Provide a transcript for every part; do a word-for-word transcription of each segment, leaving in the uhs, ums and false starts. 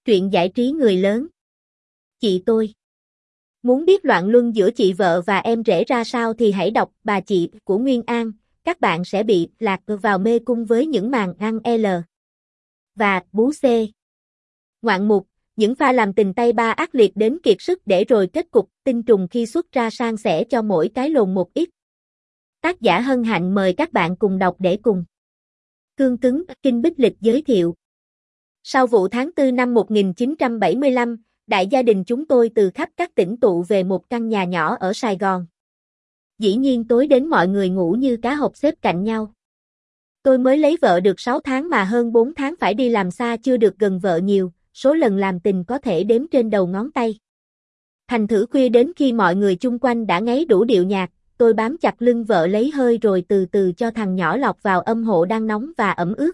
Truyện giải trí người lớn. Chị tôi. Muốn biết loạn luân giữa chị vợ và em rể ra sao thì hãy đọc Bà Chị của Nguyên An, các bạn sẽ bị lạc vào mê cung với những màn ăn L. Và bú C. Ngoạn mục, những pha làm tình tay ba ác liệt đến kiệt sức để rồi kết cục tinh trùng khi xuất ra san sẻ cho mỗi cái lồn một ít. Tác giả hân hạnh mời các bạn cùng đọc để cùng cương cứng kinh bích lịch giới thiệu. Sau vụ tháng tư năm một nghìn chín trăm bảy mươi lăm, đại gia đình chúng tôi từ khắp các tỉnh tụ về một căn nhà nhỏ ở Sài Gòn. Dĩ nhiên tối đến mọi người ngủ như cá hộp xếp cạnh nhau. Tôi mới lấy vợ được sáu tháng mà hơn bốn tháng phải đi làm xa chưa được gần vợ nhiều, số lần làm tình có thể đếm trên đầu ngón tay. Thành thử khuya đến khi mọi người chung quanh đã ngáy đủ điệu nhạc, tôi bám chặt lưng vợ lấy hơi rồi từ từ cho thằng nhỏ lọt vào âm hộ đang nóng và ẩm ướt.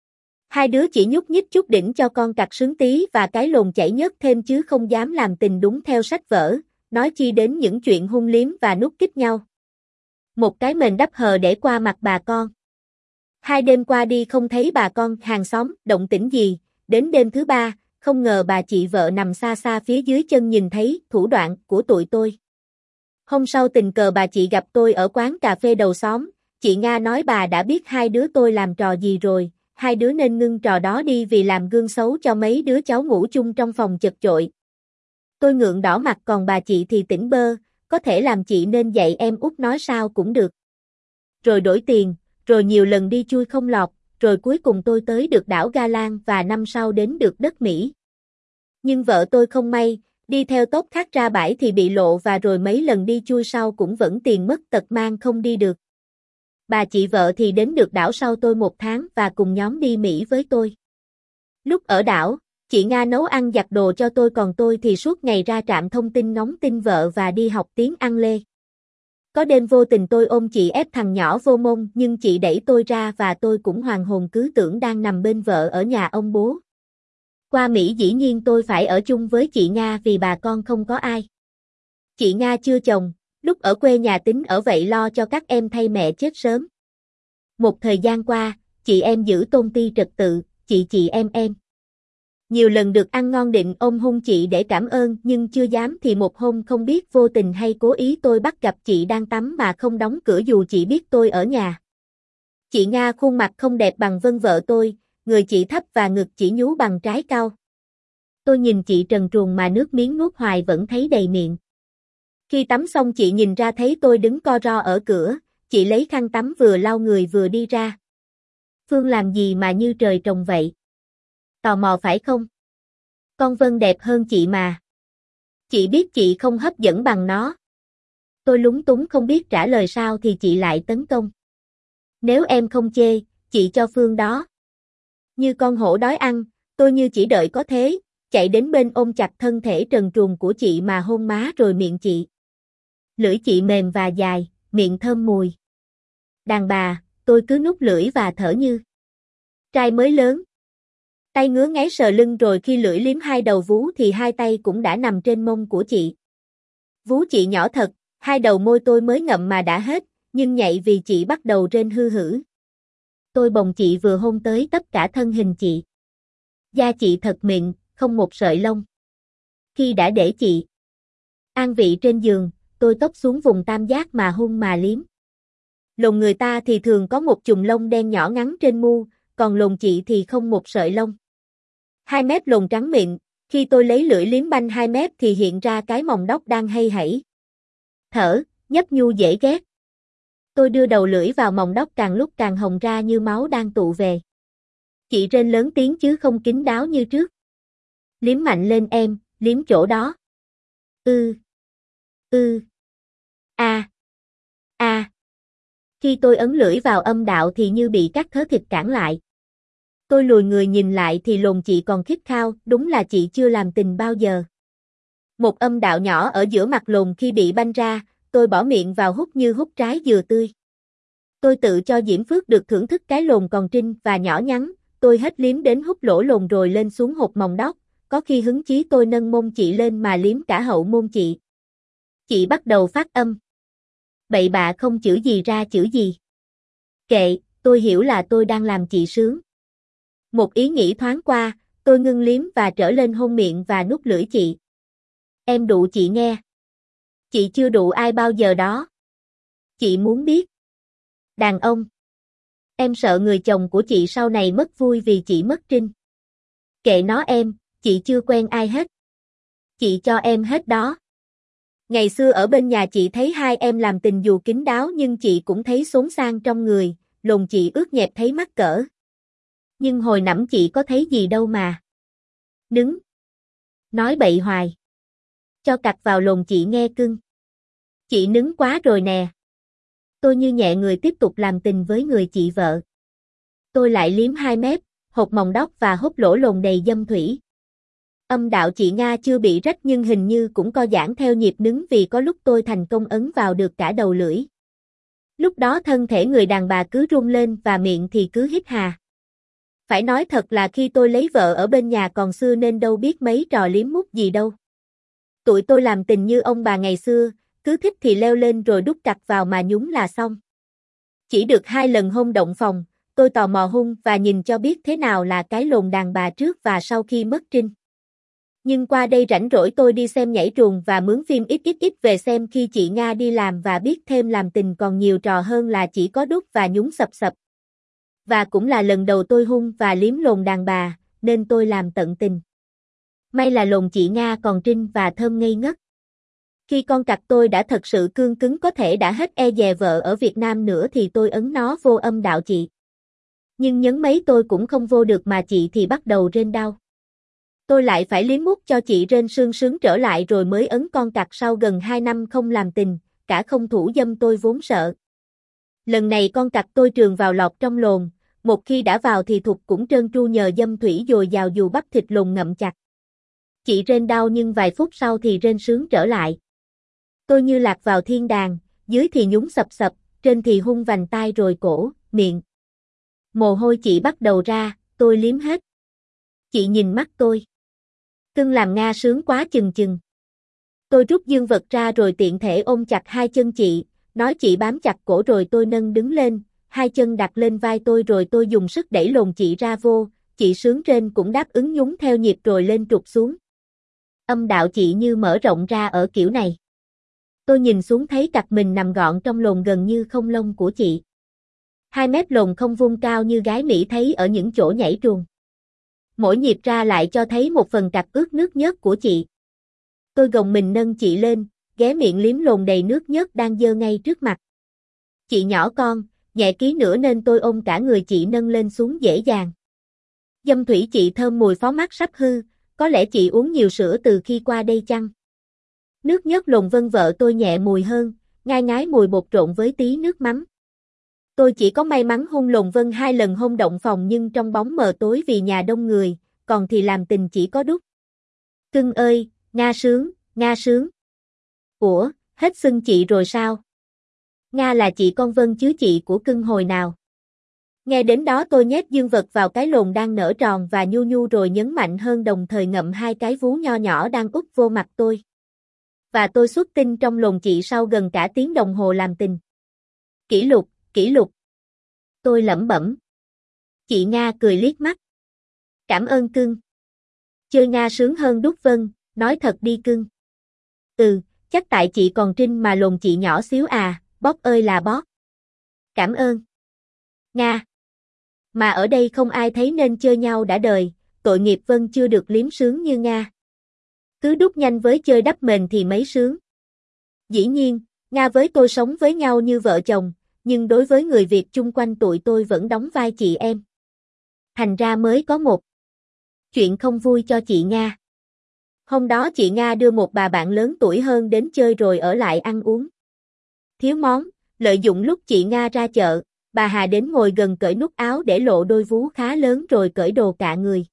Hai đứa chỉ nhúc nhích chút đỉnh cho con cặc sướng tí và cái lồn chảy nhớt thêm chứ không dám làm tình đúng theo sách vở, nói chi đến những chuyện hung liếm và nút kích nhau. Một cái mền đắp hờ để qua mặt bà con. Hai đêm qua đi không thấy bà con hàng xóm động tĩnh gì, đến đêm thứ ba, không ngờ bà chị vợ nằm xa xa phía dưới chân nhìn thấy thủ đoạn của tụi tôi. Hôm sau tình cờ bà chị gặp tôi ở quán cà phê đầu xóm, chị Nga nói bà đã biết hai đứa tôi làm trò gì rồi. Hai đứa nên ngưng trò đó đi vì làm gương xấu cho mấy đứa cháu ngủ chung trong phòng chật chội. Tôi ngượng đỏ mặt còn bà chị thì tỉnh bơ, có thể làm chị nên dạy em út nói sao cũng được. Rồi đổi tiền, rồi nhiều lần đi chui không lọt, rồi cuối cùng tôi tới được đảo Ga Lan và năm sau đến được đất Mỹ. Nhưng vợ tôi không may, đi theo tốp khác ra bãi thì bị lộ và rồi mấy lần đi chui sau cũng vẫn tiền mất tật mang không đi được. Bà chị vợ thì đến được đảo sau tôi một tháng và cùng nhóm đi Mỹ với tôi. Lúc ở đảo, chị Nga nấu ăn giặt đồ cho tôi còn tôi thì suốt ngày ra trạm thông tin ngóng tin vợ và đi học tiếng Ăn lê. Có đêm vô tình tôi ôm chị ép thằng nhỏ vô mông nhưng chị đẩy tôi ra và tôi cũng hoàn hồn cứ tưởng đang nằm bên vợ ở nhà ông bố. Qua Mỹ dĩ nhiên tôi phải ở chung với chị Nga vì bà con không có ai. Chị Nga chưa chồng. Lúc ở quê nhà tính ở vậy lo cho các em thay mẹ chết sớm. Một thời gian qua, chị em giữ tôn ti trật tự, chị chị em em. Nhiều lần được ăn ngon định ôm hôn chị để cảm ơn nhưng chưa dám thì một hôm không biết vô tình hay cố ý tôi bắt gặp chị đang tắm mà không đóng cửa dù chị biết tôi ở nhà. Chị Nga khuôn mặt không đẹp bằng Vân vợ tôi, người chị thấp và ngực chỉ nhú bằng trái cau. Tôi nhìn chị trần truồng mà nước miếng nuốt hoài vẫn thấy đầy miệng. Khi tắm xong chị nhìn ra thấy tôi đứng co ro ở cửa, chị lấy khăn tắm vừa lau người vừa đi ra. Phương làm gì mà như trời trồng vậy? Tò mò phải không? Con Vân đẹp hơn chị mà. Chị biết chị không hấp dẫn bằng nó. Tôi lúng túng không biết trả lời sao thì chị lại tấn công. Nếu em không chê, chị cho Phương đó. Như con hổ đói ăn, tôi như chỉ đợi có thế, chạy đến bên ôm chặt thân thể trần truồng của chị mà hôn má rồi miệng chị. Lưỡi chị mềm và dài, miệng thơm mùi. Đàn bà, tôi cứ nút lưỡi và thở như trai mới lớn. Tay ngứa ngáy sờ lưng rồi khi lưỡi liếm hai đầu vú thì hai tay cũng đã nằm trên mông của chị. Vú chị nhỏ thật, hai đầu môi tôi mới ngậm mà đã hết, nhưng nhạy vì chị bắt đầu rên hư hử. Tôi bồng chị vừa hôn tới tất cả thân hình chị. Da chị thật mịn, không một sợi lông. Khi đã để chị an vị trên giường, tôi tốc xuống vùng tam giác mà hôn mà liếm. Lồn người ta thì thường có một chùm lông đen nhỏ ngắn trên mu, còn lồn chị thì không một sợi lông. Hai mép lồn trắng mịn, khi tôi lấy lưỡi liếm banh hai mép thì hiện ra cái mòng đốc đang hay hảy. Thở, nhấp nhu dễ ghét. Tôi đưa đầu lưỡi vào mòng đốc càng lúc càng hồng ra như máu đang tụ về. Chị rên lớn tiếng chứ không kín đáo như trước. Liếm mạnh lên em, liếm chỗ đó. Ư. Ư. A. A. Khi tôi ấn lưỡi vào âm đạo thì như bị các thớ thịt cản lại. Tôi lùi người nhìn lại thì lồn chị còn khít khao, đúng là chị chưa làm tình bao giờ. Một âm đạo nhỏ ở giữa mặt lồn khi bị banh ra, tôi bỏ miệng vào hút như hút trái dừa tươi. Tôi tự cho Diễm Phước được thưởng thức cái lồn còn trinh và nhỏ nhắn, tôi hết liếm đến hút lỗ lồn rồi lên xuống hột mòng đốc, có khi hứng chí tôi nâng mông chị lên mà liếm cả hậu môn chị. Chị bắt đầu phát âm. Bậy bạ không chữ gì ra chữ gì. Kệ, tôi hiểu là tôi đang làm chị sướng. Một ý nghĩ thoáng qua, Tôi ngưng liếm và trở lên hôn miệng và nuốt lưỡi chị. Em đụ chị nghe. Chị chưa đụ ai bao giờ đó. Chị muốn biết. Đàn ông. Em sợ người chồng của chị sau này mất vui vì chị mất trinh. Kệ nó em, chị chưa quen ai hết. Chị cho em hết đó. Ngày xưa ở bên nhà chị thấy hai em làm tình dù kín đáo nhưng chị cũng thấy xốn xang trong người, lồn chị ướt nhẹp thấy mắc cỡ. Nhưng hồi nẫm chị có thấy gì đâu mà. Nứng. Nói bậy hoài. Cho cặc vào lồn chị nghe cưng. Chị nứng quá rồi nè. Tôi như nhẹ người tiếp tục làm tình với người chị vợ. Tôi lại liếm hai mép, hột mòng đóc và hốt lỗ lồn đầy dâm thủy. Âm đạo chị Nga chưa bị rách nhưng hình như cũng co giãn theo nhịp nứng vì có lúc tôi thành công ấn vào được cả đầu lưỡi. Lúc đó thân thể người đàn bà cứ rung lên và miệng thì cứ hít hà. Phải nói thật là khi tôi lấy vợ ở bên nhà còn xưa nên đâu biết mấy trò liếm mút gì đâu. Tụi tôi làm tình như ông bà ngày xưa, cứ thích thì leo lên rồi đút cặc vào mà nhúng là xong. Chỉ được hai lần hôn động phòng, tôi tò mò hung và nhìn cho biết thế nào là cái lồn đàn bà trước và sau khi mất trinh. Nhưng qua đây rảnh rỗi tôi đi xem nhảy truồng và mướn phim ít ít ít về xem khi chị Nga đi làm và biết thêm làm tình còn nhiều trò hơn là chỉ có đút và nhúng sập sập. Và cũng là lần đầu tôi hung và liếm lồn đàn bà, nên tôi làm tận tình. May là lồn chị Nga còn trinh và thơm ngây ngất. Khi con cặc tôi đã thật sự cương cứng có thể đã hết e dè vợ ở Việt Nam nữa thì tôi ấn nó vô âm đạo chị. Nhưng nhấn mấy tôi cũng không vô được mà chị thì bắt đầu rên đau. Tôi lại phải liếm mút cho chị rên sương sướng trở lại rồi mới ấn con cặc sau gần hai năm không làm tình, cả không thủ dâm tôi vốn sợ. Lần này con cặc tôi trường vào lọt trong lồn, một khi đã vào thì thục cũng trơn tru nhờ dâm thủy dồi dào dù bắp thịt lồn ngậm chặt. Chị rên đau nhưng vài phút sau thì rên sướng trở lại. Tôi như lạc vào thiên đàng, dưới thì nhúng sập sập, trên thì hung vành tai rồi cổ, miệng. Mồ hôi chị bắt đầu ra, tôi liếm hết. Chị nhìn mắt tôi. Cưng làm Nga sướng quá chừng chừng. Tôi rút dương vật ra rồi tiện thể ôm chặt hai chân chị, nói chị bám chặt cổ rồi tôi nâng đứng lên, hai chân đặt lên vai tôi rồi tôi dùng sức đẩy lồn chị ra vô, chị sướng trên cũng đáp ứng nhún theo nhịp rồi lên trục xuống. Âm đạo chị như mở rộng ra ở kiểu này. Tôi nhìn xuống thấy cặc mình nằm gọn trong lồn gần như không lông của chị. Hai mép lồn không vuông cao như gái Mỹ thấy ở những chỗ nhảy truồng. Mỗi nhịp ra lại cho thấy một phần cặc ướt nước nhớt của chị. Tôi gồng mình nâng chị lên, ghé miệng liếm lồn đầy nước nhớt đang dơ ngay trước mặt. Chị nhỏ con, nhẹ ký nữa nên tôi ôm cả người chị nâng lên xuống dễ dàng. Dâm thủy chị thơm mùi phó mát sắp hư, có lẽ chị uống nhiều sữa từ khi qua đây chăng? Nước nhớt lồn vân vợ tôi nhẹ mùi hơn, ngai ngái mùi bột trộn với tí nước mắm. Tôi chỉ có may mắn hôn lồn vân hai lần hôn động phòng nhưng trong bóng mờ tối vì nhà đông người, còn thì làm tình chỉ có đút. Cưng ơi, Nga sướng, Nga sướng. Ủa, hết xưng chị rồi sao? Nga là chị con Vân chứ chị của cưng hồi nào? Nghe đến đó tôi nhét dương vật vào cái lồn đang nở tròn và nhu nhu rồi nhấn mạnh hơn đồng thời ngậm hai cái vú nho nhỏ đang úp vô mặt tôi. Và tôi xuất tinh trong lồn chị sau gần cả tiếng đồng hồ làm tình. Kỷ lục, kỷ lục. Tôi lẩm bẩm. Chị Nga cười liếc mắt. Cảm ơn cưng. Chơi Nga sướng hơn đút Vân, nói thật đi cưng. Ừ, chắc tại chị còn trinh mà lồn chị nhỏ xíu à, bóp ơi là bóp. Cảm ơn. Nga. Mà ở đây không ai thấy nên chơi nhau đã đời, tội nghiệp Vân chưa được liếm sướng như Nga. Cứ đút nhanh với chơi đắp mền thì mấy sướng. Dĩ nhiên, Nga với tôi sống với nhau như vợ chồng, nhưng đối với người Việt chung quanh tụi tôi vẫn đóng vai chị em. Thành ra mới có một chuyện không vui cho chị Nga. Hôm đó chị Nga đưa một bà bạn lớn tuổi hơn đến chơi rồi ở lại ăn uống. Thiếu món, lợi dụng lúc chị Nga ra chợ, bà Hà đến ngồi gần cởi nút áo để lộ đôi vú khá lớn rồi cởi đồ cả người.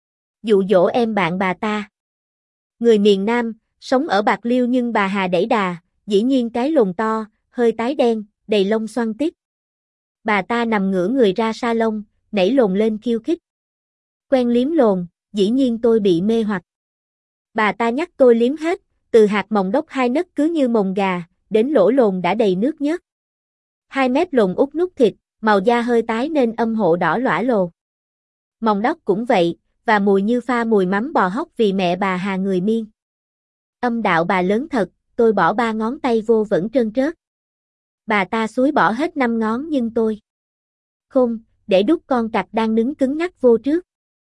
Dụ dỗ em bạn bà ta. Người miền Nam, sống ở Bạc Liêu nhưng bà Hà đẩy đà, dĩ nhiên cái lồn to, hơi tái đen, đầy lông xoăn tít. Bà ta nằm ngửa người ra salon, nảy lồn lên khiêu khích. Quen liếm lồn, dĩ nhiên tôi bị mê hoặc. Bà ta nhắc tôi liếm hết, từ hạt mồng đốc hai nấc cứ như mồng gà, đến lỗ lồn đã đầy nước nhớt. Hai mép lồn út nút thịt, màu da hơi tái nên âm hộ đỏ lõa lồ. Mồng đốc cũng vậy, và mùi như pha mùi mắm bò hóc vì mẹ bà Hà người Miên. Âm đạo bà lớn thật, tôi bỏ ba ngón tay vô vẫn trơn trớt. Bà ta xúi bỏ hết năm ngón nhưng tôi không, để đút con cặc đang đứng cứng ngắc vô trước.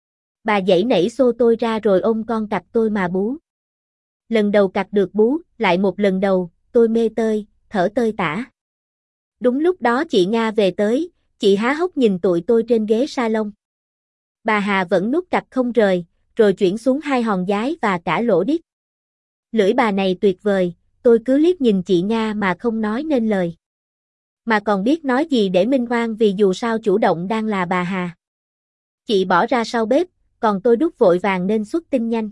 Bà giãy nảy xô tôi ra rồi ôm con cặc tôi mà bú. Lần đầu cặc được bú, lại một lần đầu, tôi mê tơi, thở tơi tả. Đúng lúc đó chị Nga về tới, chị há hốc nhìn tụi tôi trên ghế salon. Bà Hà vẫn nuốt cặc không rời, rồi chuyển xuống hai hòn giái và cả lỗ đít. Lưỡi bà này tuyệt vời, tôi cứ liếc nhìn chị Nga mà không nói nên lời. Mà còn biết nói gì để minh oan vì dù sao chủ động đang là bà Hà. Chị bỏ ra sau bếp, còn tôi đút vội vàng nên xuất tinh nhanh.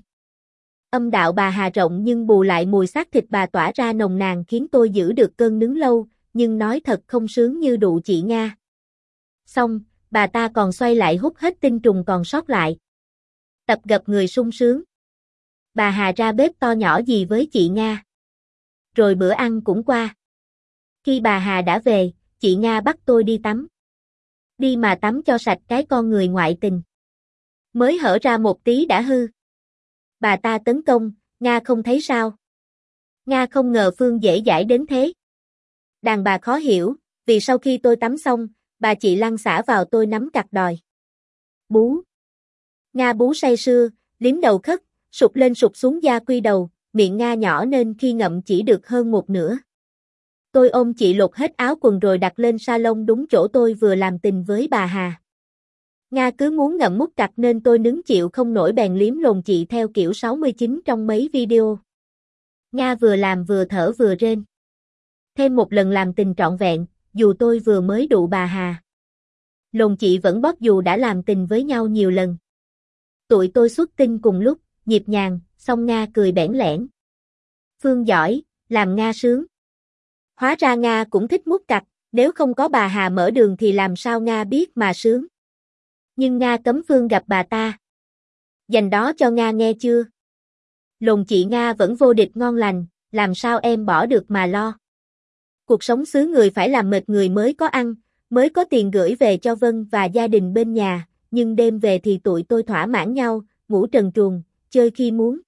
Âm đạo bà Hà rộng nhưng bù lại mùi xác thịt bà tỏa ra nồng nàn khiến tôi giữ được cơn nướng lâu, nhưng nói thật không sướng như đụ chị Nga. Xong, bà ta còn xoay lại hút hết tinh trùng còn sót lại. Tập gập người sung sướng. Bà Hà ra bếp to nhỏ gì với chị Nga. Rồi bữa ăn cũng qua. Khi bà Hà đã về, chị Nga bắt tôi đi tắm. Đi mà tắm cho sạch cái con người ngoại tình. Mới hở ra một tí đã hư. Bà ta tấn công, Nga không thấy sao. Nga không ngờ Phương dễ dãi đến thế. Đàn bà khó hiểu, vì sau khi tôi tắm xong, bà chị lăn xả vào tôi nắm cặc đòi bú. Nga bú say sưa, liếm đầu khất, sụt lên sụt xuống da quy đầu, miệng Nga nhỏ nên khi ngậm chỉ được hơn một nửa. Tôi ôm chị lột hết áo quần rồi đặt lên salon đúng chỗ tôi vừa làm tình với bà Hà. Nga cứ muốn ngậm mút cặc nên tôi nứng chịu không nổi bèn liếm lồn chị theo kiểu sáu mươi chín trong mấy video. Nga vừa làm vừa thở vừa rên. Thêm một lần làm tình trọn vẹn, dù tôi vừa mới đụ bà Hà. Lồn chị vẫn bóp dù đã làm tình với nhau nhiều lần. Tụi tôi xuất tinh cùng lúc, nhịp nhàng, xong Nga cười bẽn lẽn. Phương giỏi, làm Nga sướng. Hóa ra Nga cũng thích mút cặc, nếu không có bà Hà mở đường thì làm sao Nga biết mà sướng. Nhưng Nga cấm Phương gặp bà ta. Dành đó cho Nga nghe chưa? Lồn chị Nga vẫn vô địch ngon lành, làm sao em bỏ được mà lo. Cuộc sống xứ người phải làm mệt người mới có ăn, mới có tiền gửi về cho Vân và gia đình bên nhà, nhưng đêm về thì tụi tôi thỏa mãn nhau, ngủ trần truồng, chơi khi muốn.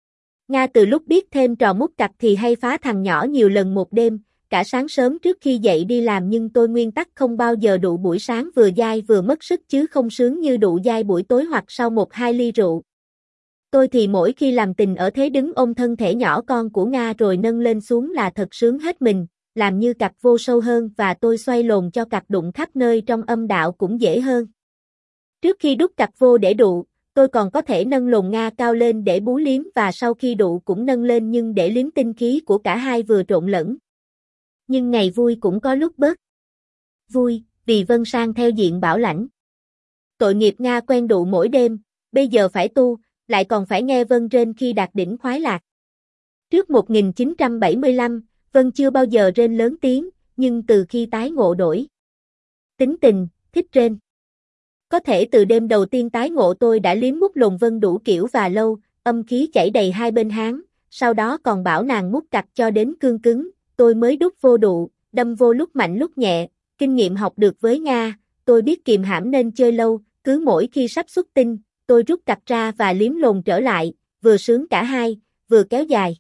Nga từ lúc biết thêm trò mút cặc thì hay phá thằng nhỏ nhiều lần một đêm, cả sáng sớm trước khi dậy đi làm, nhưng tôi nguyên tắc không bao giờ đụ buổi sáng vừa dai vừa mất sức chứ không sướng như đụ dai buổi tối hoặc sau một hai ly rượu. Tôi thì mỗi khi làm tình ở thế đứng ôm thân thể nhỏ con của Nga rồi nâng lên xuống là thật sướng hết mình, làm như cặc vô sâu hơn và tôi xoay lồn cho cặc đụng khắp nơi trong âm đạo cũng dễ hơn. Trước khi đút cặc vô để đụ, tôi còn có thể nâng lồn Nga cao lên để bú liếm và sau khi đụ cũng nâng lên nhưng để liếm tinh khí của cả hai vừa trộn lẫn. Nhưng ngày vui cũng có lúc bớt vui, vì Vân sang theo diện bảo lãnh. Tội nghiệp Nga quen đụ mỗi đêm, bây giờ phải tu, lại còn phải nghe Vân rên khi đạt đỉnh khoái lạc. Trước một nghìn chín trăm bảy mươi lăm, Vân chưa bao giờ rên lớn tiếng, nhưng từ khi tái ngộ đổi tính tình, thích rên. Có thể từ đêm đầu tiên tái ngộ tôi đã liếm mút lồn Vân đủ kiểu và lâu, âm khí chảy đầy hai bên háng, sau đó còn bảo nàng mút cặc cho đến cương cứng, tôi mới đút vô đụ, đâm vô lúc mạnh lúc nhẹ, kinh nghiệm học được với Nga, tôi biết kiềm hãm nên chơi lâu, cứ mỗi khi sắp xuất tinh, tôi rút cặc ra và liếm lồn trở lại, vừa sướng cả hai, vừa kéo dài.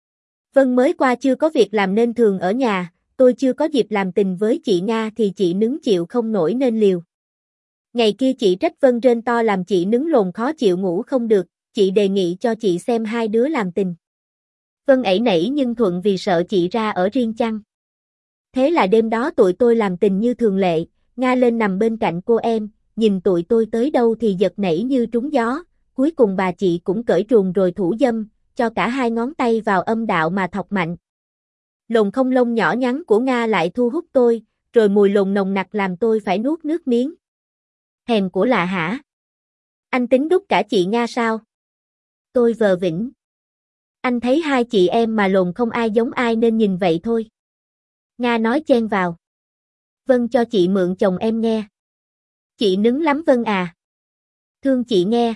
Vân mới qua chưa có việc làm nên thường ở nhà, tôi chưa có dịp làm tình với chị Nga thì chị nứng chịu không nổi nên liều. Ngày kia chị trách Vân rên to làm chị nứng lồn khó chịu ngủ không được, chị đề nghị cho chị xem hai đứa làm tình. Vân ẩy nẩy nhưng thuận vì sợ chị ra ở riêng chăng. Thế là đêm đó tụi tôi làm tình như thường lệ, Nga lên nằm bên cạnh cô em, nhìn tụi tôi tới đâu thì giật nảy như trúng gió, cuối cùng bà chị cũng cởi truồng rồi thủ dâm, cho cả hai ngón tay vào âm đạo mà thọc mạnh. Lồn không lông nhỏ nhắn của Nga lại thu hút tôi, rồi mùi lồn nồng nặc làm tôi phải nuốt nước miếng. Hèn của lạ hả? Anh tính đút cả chị Nga sao? Tôi vờ vĩnh. Anh thấy hai chị em mà lồn không ai giống ai nên nhìn vậy thôi. Nga nói chen vào. Vân cho chị mượn chồng em nghe. Chị nứng lắm Vân à. Thương chị nghe.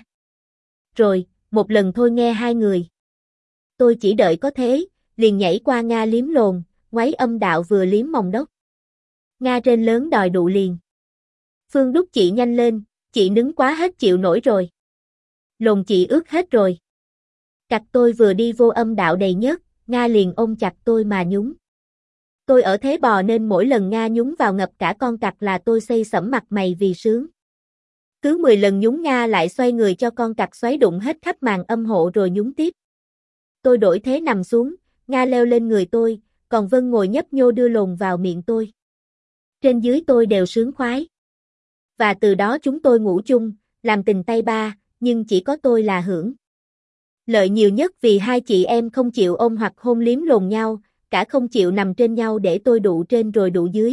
Rồi, một lần thôi nghe hai người. Tôi chỉ đợi có thế, liền nhảy qua Nga liếm lồn, ngoáy âm đạo vừa liếm mồng đốc. Nga rên lớn đòi đụ liền. Phương đút chị nhanh lên, chị nứng quá hết chịu nổi rồi. Lồn chị ướt hết rồi. Cặc tôi vừa đi vô âm đạo đầy nhớt, Nga liền ôm chặt tôi mà nhúng. Tôi ở thế bò nên mỗi lần Nga nhúng vào ngập cả con cặc là tôi xây sẩm mặt mày vì sướng. Cứ mười lần nhúng Nga lại xoay người cho con cặc xoáy đụng hết khắp màn âm hộ rồi nhúng tiếp. Tôi đổi thế nằm xuống, Nga leo lên người tôi, còn Vân ngồi nhấp nhô đưa lồn vào miệng tôi. Trên dưới tôi đều sướng khoái. Và từ đó chúng tôi ngủ chung, làm tình tay ba, nhưng chỉ có tôi là hưởng lợi nhiều nhất vì hai chị em không chịu ôm hoặc hôn liếm lồn nhau, cả không chịu nằm trên nhau để tôi đụ trên rồi đụ dưới.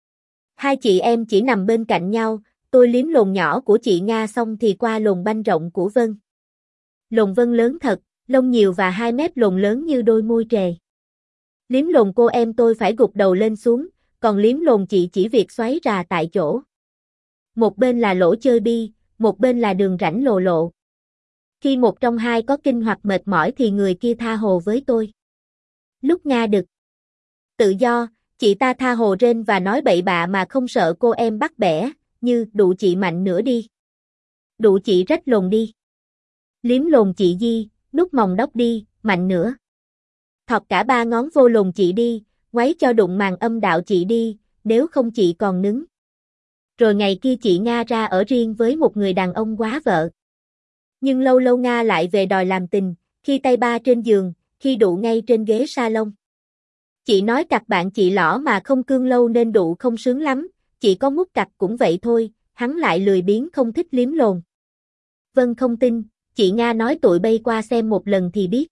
Hai chị em chỉ nằm bên cạnh nhau, tôi liếm lồn nhỏ của chị Nga xong thì qua lồn banh rộng của Vân. Lồn Vân lớn thật, lông nhiều và hai mép lồn lớn như đôi môi trề. Liếm lồn cô em tôi phải gục đầu lên xuống, còn liếm lồn chị chỉ việc xoáy rà tại chỗ. Một bên là lỗ chơi bi, một bên là đường rãnh lồ lộ. Khi một trong hai có kinh hoặc mệt mỏi thì người kia tha hồ với tôi. Lúc Nga đực tự do, chị ta tha hồ rên và nói bậy bạ mà không sợ cô em bắt bẻ, như đụ chị mạnh nữa đi. Đụ chị rách lồn đi. Liếm lồn chị di, nút mòng đốc đi, mạnh nữa. Thọt cả ba ngón vô lồn chị đi, ngoáy cho đụng màng âm đạo chị đi, nếu không chị còn nứng. Rồi ngày kia chị Nga ra ở riêng với một người đàn ông quá vợ. Nhưng lâu lâu Nga lại về đòi làm tình, khi tay ba trên giường, khi đụ ngay trên ghế salon. Chị nói cặc bạn chị lõ mà không cương lâu nên đụ không sướng lắm, chị có mút cặc cũng vậy thôi, hắn lại lười biếng không thích liếm lồn. Vân không tin, chị Nga nói tụi bay qua xem một lần thì biết.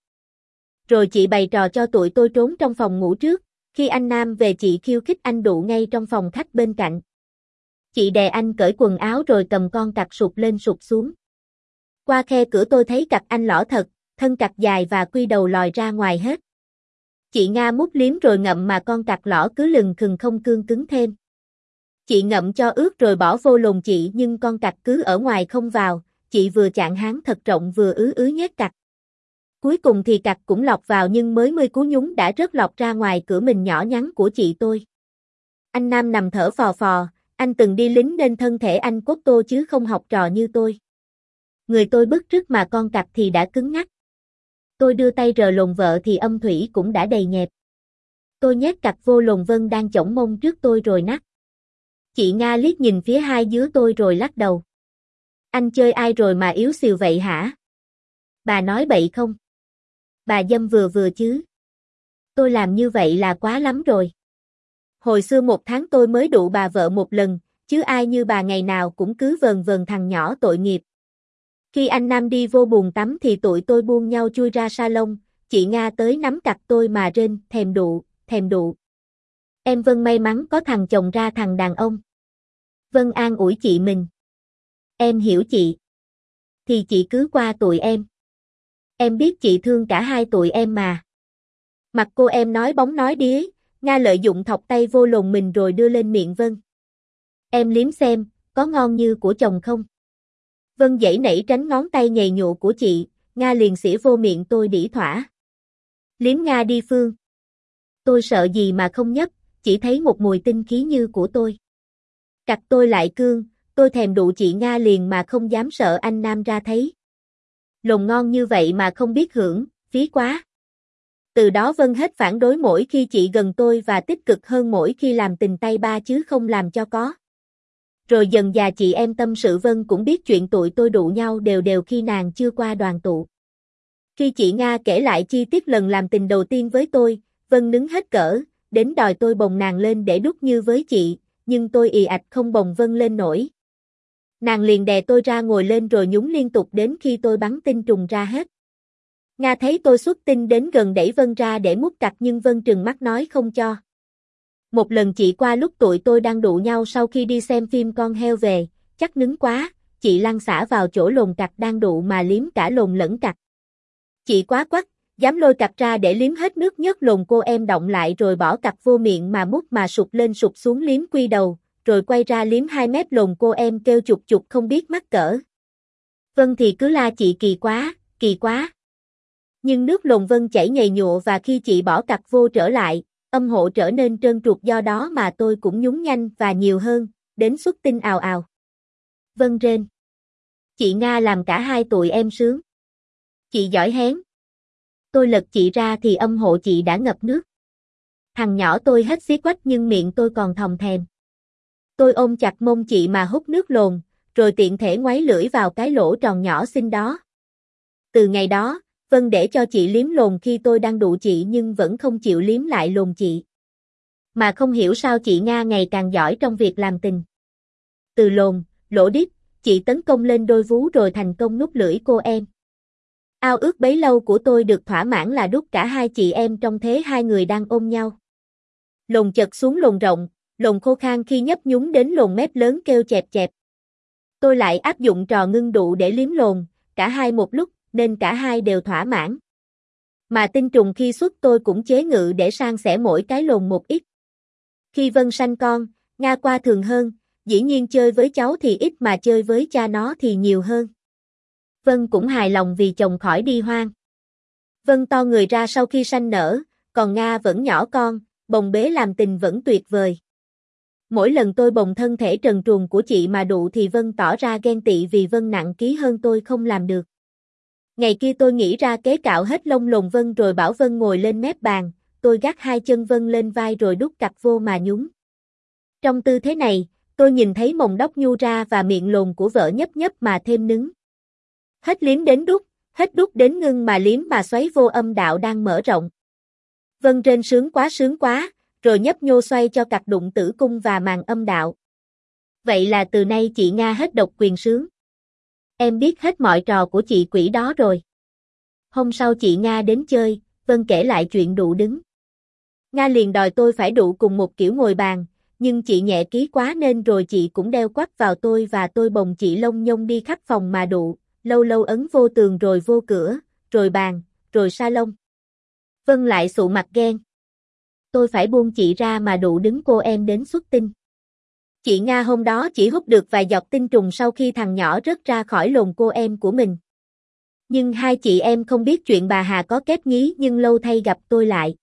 Rồi chị bày trò cho tụi tôi trốn trong phòng ngủ trước, khi anh Nam về chị khiêu khích anh đụ ngay trong phòng khách bên cạnh. Chị đè anh cởi quần áo rồi cầm con cặc sụp lên sụp xuống. Qua khe cửa tôi thấy cặc anh lõ thật, thân cặc dài và quy đầu lòi ra ngoài hết. Chị Nga mút liếm rồi ngậm mà con cặc lõ cứ lừng khừng không cương cứng thêm. Chị ngậm cho ướt rồi bỏ vô lồn chị nhưng con cặc cứ ở ngoài không vào, chị vừa chạng háng thật rộng vừa ứ ứ nhét cặc. Cuối cùng thì cặc cũng lọt vào nhưng mới mươi cú nhúng đã rớt lọt ra ngoài cửa mình nhỏ nhắn của chị tôi. Anh Nam nằm thở phò phò, anh từng đi lính nên thân thể anh cốt tô chứ không học trò như tôi. Người tôi bứt rứt mà con cặc thì đã cứng ngắc. Tôi đưa tay rờ lồn vợ thì âm thủy cũng đã đầy nhẹp. Tôi nhét cặc vô lồn Vân đang chổng mông trước tôi rồi nắc. Chị Nga liếc nhìn phía hai dứa tôi rồi lắc đầu. Anh chơi ai rồi mà yếu xìu vậy hả? Bà nói bậy không? Bà dâm vừa vừa chứ. Tôi làm như vậy là quá lắm rồi. Hồi xưa một tháng tôi mới đụ bà vợ một lần, chứ ai như bà ngày nào cũng cứ vờn vờn thằng nhỏ tội nghiệp. Khi anh Nam đi vô buồng tắm thì tụi tôi buông nhau chui ra salon, chị Nga tới nắm cặc tôi mà rên, thèm đụ, thèm đụ. Em Vân may mắn có thằng chồng ra thằng đàn ông. Vân an ủi chị mình. Em hiểu chị. Thì chị cứ qua tụi em. Em biết chị thương cả hai tụi em mà. Mặt cô em nói bóng nói đía, Nga lợi dụng thọc tay vô lồn mình rồi đưa lên miệng Vân. Em liếm xem, có ngon như của chồng không? Vân giãy nảy tránh ngón tay nhầy nhụa của chị, Nga liền xỉa vô miệng tôi đỉ thỏa. Liếm Nga đi Phương. Tôi sợ gì mà không nhấp, chỉ thấy một mùi tinh khí như của tôi. Cặc tôi lại cương, tôi thèm đụ chị Nga liền mà không dám sợ anh Nam ra thấy. Lồn ngon như vậy mà không biết hưởng, phí quá. Từ đó Vân hết phản đối mỗi khi chị gần tôi và tích cực hơn mỗi khi làm tình tay ba chứ không làm cho có. Rồi dần dà chị em tâm sự Vân cũng biết chuyện tụi tôi đụ nhau đều đều khi nàng chưa qua đoàn tụ. Khi chị Nga kể lại chi tiết lần làm tình đầu tiên với tôi, Vân nứng hết cỡ, đến đòi tôi bồng nàng lên để đút như với chị, nhưng tôi ì ạch không bồng Vân lên nổi. Nàng liền đè tôi ra ngồi lên rồi nhúng liên tục đến khi tôi bắn tinh trùng ra hết. Nga thấy tôi xuất tinh đến gần đẩy Vân ra để mút cặc nhưng Vân trừng mắt nói không cho. Một lần chị qua lúc tụi tôi đang đụ nhau sau khi đi xem phim con heo về, chắc nứng quá, chị lăn xả vào chỗ lồn cặc đang đụ mà liếm cả lồn lẫn cặc. Chị quá quắc, dám lôi cặc ra để liếm hết nước nhớt lồn cô em động lại rồi bỏ cặc vô miệng mà mút mà sụp lên sụp xuống liếm quy đầu, rồi quay ra liếm hai mép lồn cô em kêu chục chục không biết mắc cỡ. Vân thì cứ la chị kỳ quá, kỳ quá. Nhưng nước lồn Vân chảy nhầy nhụa và khi chị bỏ cặc vô trở lại, âm hộ trở nên trơn truột do đó mà tôi cũng nhúng nhanh và nhiều hơn, đến xuất tinh ào ào. Vân rên. Chị Nga làm cả hai tụi em sướng. Chị giỏi hén. Tôi lật chị ra thì âm hộ chị đã ngập nước. Thằng nhỏ tôi hết xí quách nhưng miệng tôi còn thòng thèm. Tôi ôm chặt mông chị mà hút nước lồn, rồi tiện thể ngoáy lưỡi vào cái lỗ tròn nhỏ xinh đó. Từ ngày đó, Vân để cho chị liếm lồn khi tôi đang đụ chị nhưng vẫn không chịu liếm lại lồn chị. Mà không hiểu sao chị Nga ngày càng giỏi trong việc làm tình. Từ lồn, lỗ đít, chị tấn công lên đôi vú rồi thành công nút lưỡi cô em. Ao ước bấy lâu của tôi được thỏa mãn là đút cả hai chị em trong thế hai người đang ôm nhau. Lồn chật xuống lồn rộng, lồn khô khan khi nhấp nhúng đến lồn mép lớn kêu chẹp chẹp. Tôi lại áp dụng trò ngưng đụ để liếm lồn, cả hai một lúc, nên cả hai đều thỏa mãn. Mà tinh trùng khi xuất tôi cũng chế ngự để san sẻ mỗi cái lồn một ít. Khi Vân sanh con, Nga qua thường hơn, dĩ nhiên chơi với cháu thì ít mà chơi với cha nó thì nhiều hơn. Vân cũng hài lòng vì chồng khỏi đi hoang. Vân to người ra sau khi sanh nở, còn Nga vẫn nhỏ con, bồng bế làm tình vẫn tuyệt vời. Mỗi lần tôi bồng thân thể trần truồng của chị mà đụ thì Vân tỏ ra ghen tị vì Vân nặng ký hơn tôi không làm được. Ngày kia tôi nghĩ ra kế cạo hết lông lồn Vân rồi bảo Vân ngồi lên mép bàn, tôi gác hai chân Vân lên vai rồi đút cặp vô mà nhúng. Trong tư thế này, tôi nhìn thấy mồng đốc nhu ra và miệng lồn của vợ nhấp nhấp mà thêm nứng. Hết liếm đến đút, hết đút đến ngưng mà liếm mà xoáy vô âm đạo đang mở rộng. Vân rên sướng quá sướng quá, rồi nhấp nhô xoay cho cặc đụng tử cung và màng âm đạo. Vậy là từ nay chị Nga hết độc quyền sướng. Em biết hết mọi trò của chị quỷ đó rồi. Hôm sau chị Nga đến chơi, Vân kể lại chuyện đụ đứng. Nga liền đòi tôi phải đụ cùng một kiểu ngồi bàn, nhưng chị nhẹ ký quá nên rồi chị cũng đeo quắp vào tôi và tôi bồng chị lông nhông đi khắp phòng mà đụ, lâu lâu ấn vô tường rồi vô cửa, rồi bàn, rồi salon. Vân lại sụ mặt ghen. Tôi phải buông chị ra mà đụ đứng cô em đến xuất tinh. Chị Nga hôm đó chỉ hút được vài giọt tinh trùng sau khi thằng nhỏ rớt ra khỏi lồn cô em của mình. Nhưng hai chị em không biết chuyện bà Hà có kết nhí nhưng lâu thay gặp tôi lại.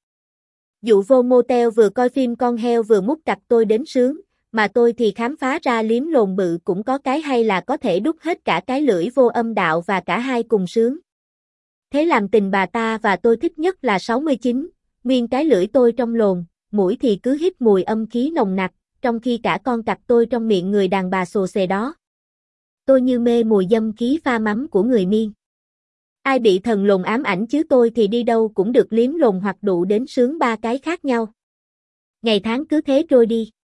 Dụ vô motel vừa coi phim con heo vừa mút cặc tôi đến sướng, mà tôi thì khám phá ra liếm lồn bự cũng có cái hay là có thể đút hết cả cái lưỡi vô âm đạo và cả hai cùng sướng. Thế làm tình bà ta và tôi thích nhất là sáu mươi chín, nguyên cái lưỡi tôi trong lồn, mũi thì cứ hít mùi âm khí nồng nặc, trong khi cả con cặc tôi trong miệng người đàn bà xồ xề đó. Tôi như mê mùi dâm khí pha mắm của người Miên. Ai bị thần lồn ám ảnh chứ tôi thì đi đâu cũng được liếm lồn hoặc đụ đến sướng ba cái khác nhau. Ngày tháng cứ thế trôi đi.